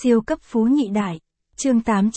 Siêu cấp phú nhị đại. Chương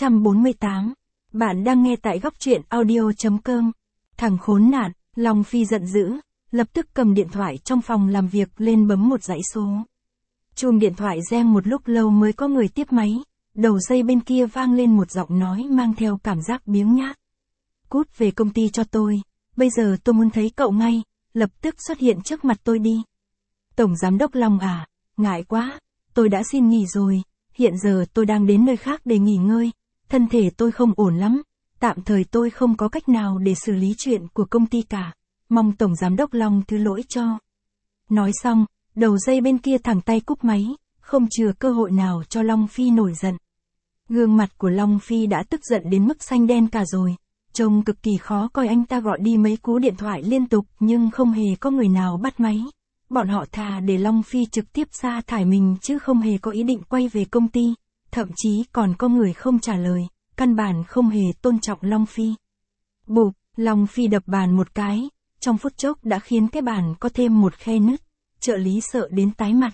848. Bạn đang nghe tại góc truyện audio.com. Thằng khốn nạn, Long Phi giận dữ, lập tức cầm điện thoại trong phòng làm việc lên bấm một dãy số. Chuông điện thoại reng một lúc lâu mới có người tiếp máy, đầu dây bên kia vang lên một giọng nói mang theo cảm giác biếng nhác. Cút về công ty cho tôi, bây giờ tôi muốn thấy cậu ngay, lập tức xuất hiện trước mặt tôi đi. Tổng giám đốc Long à, ngại quá, tôi đã xin nghỉ rồi, hiện giờ tôi đang đến nơi khác để nghỉ ngơi, thân thể tôi không ổn lắm, tạm thời tôi không có cách nào để xử lý chuyện của công ty cả, mong Tổng giám đốc Long thứ lỗi cho. Nói xong, đầu dây bên kia thẳng tay cúp máy, không chừa cơ hội nào cho Long Phi nổi giận. Gương mặt của Long Phi đã tức giận đến mức xanh đen cả rồi, trông cực kỳ khó coi. Anh ta gọi đi mấy cú điện thoại liên tục nhưng không hề có người nào bắt máy. Bọn họ thà để Long Phi trực tiếp sa thải mình chứ không hề có ý định quay về công ty, thậm chí còn có người không trả lời, căn bản không hề tôn trọng Long Phi. Bụp, Long Phi đập bàn một cái, trong phút chốc đã khiến cái bàn có thêm một khe nứt, trợ lý sợ đến tái mặt.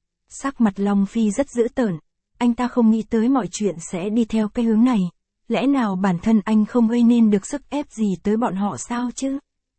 Sắc mặt Long Phi rất dữ tợn, anh ta không nghĩ tới mọi chuyện sẽ đi theo cái hướng này, lẽ nào bản thân anh không gây nên được sức ép gì tới bọn họ sao chứ?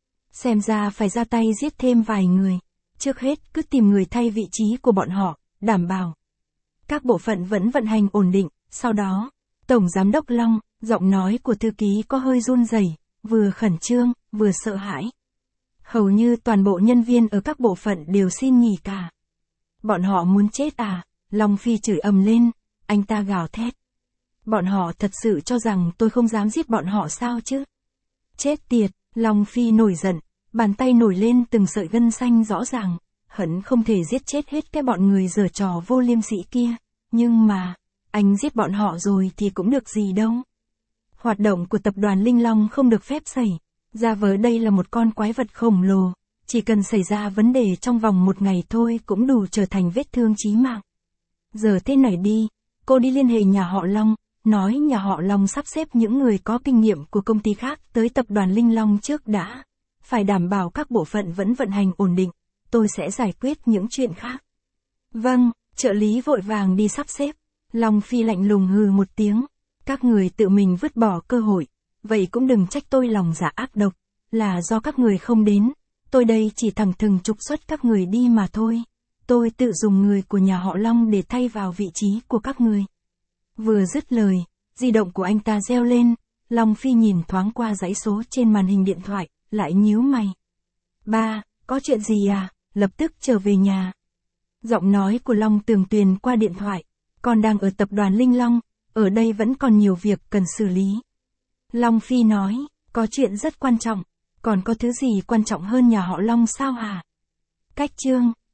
Xem ra phải ra tay giết thêm vài người. Trước hết cứ tìm người thay vị trí của bọn họ, đảm bảo các bộ phận vẫn vận hành ổn định. Sau đó, Tổng Giám đốc Long, giọng nói của thư ký có hơi run rẩy, vừa khẩn trương, vừa sợ hãi. Hầu như toàn bộ nhân viên ở các bộ phận đều xin nghỉ cả. Bọn họ muốn chết à? Long Phi chửi ầm lên, anh ta gào thét. Bọn họ thật sự cho rằng tôi không dám giết bọn họ sao chứ? Chết tiệt, Long Phi nổi giận. Bàn tay nổi lên từng sợi gân xanh rõ ràng, hẳn không thể giết chết hết cái bọn người giở trò vô liêm sỉ kia, nhưng mà, anh giết bọn họ rồi thì cũng được gì đâu. Hoạt động của tập đoàn Linh Long không được phép xảy ra, vớ đây là một con quái vật khổng lồ, chỉ cần xảy ra vấn đề trong vòng một ngày thôi cũng đủ trở thành vết thương chí mạng. Giờ thế này đi, cô đi liên hệ nhà họ Long, nói nhà họ Long sắp xếp những người có kinh nghiệm của công ty khác tới tập đoàn Linh Long trước đã. Phải đảm bảo các bộ phận vẫn vận hành ổn định, tôi sẽ giải quyết những chuyện khác. Vâng, trợ lý vội vàng đi sắp xếp. Long Phi lạnh lùng hừ một tiếng. Các người tự mình vứt bỏ cơ hội, vậy cũng đừng trách tôi lòng dạ ác độc, là do các người không đến. Tôi đây chỉ thẳng thừng trục xuất các người đi mà thôi. Tôi tự dùng người của nhà họ Long để thay vào vị trí của các người. Vừa dứt lời, di động của anh ta reo lên. Long Phi nhìn thoáng qua dãy số trên màn hình điện thoại, lại nhíu mày. Ba, có chuyện gì à? Lập tức trở về nhà. Giọng nói của Long Tường Tuyền qua điện thoại. Con đang ở tập đoàn Linh Long, ở đây vẫn còn nhiều việc cần xử lý. Long Phi nói, có chuyện rất quan trọng, còn có thứ gì quan trọng hơn nhà họ Long sao hả? Cách chương.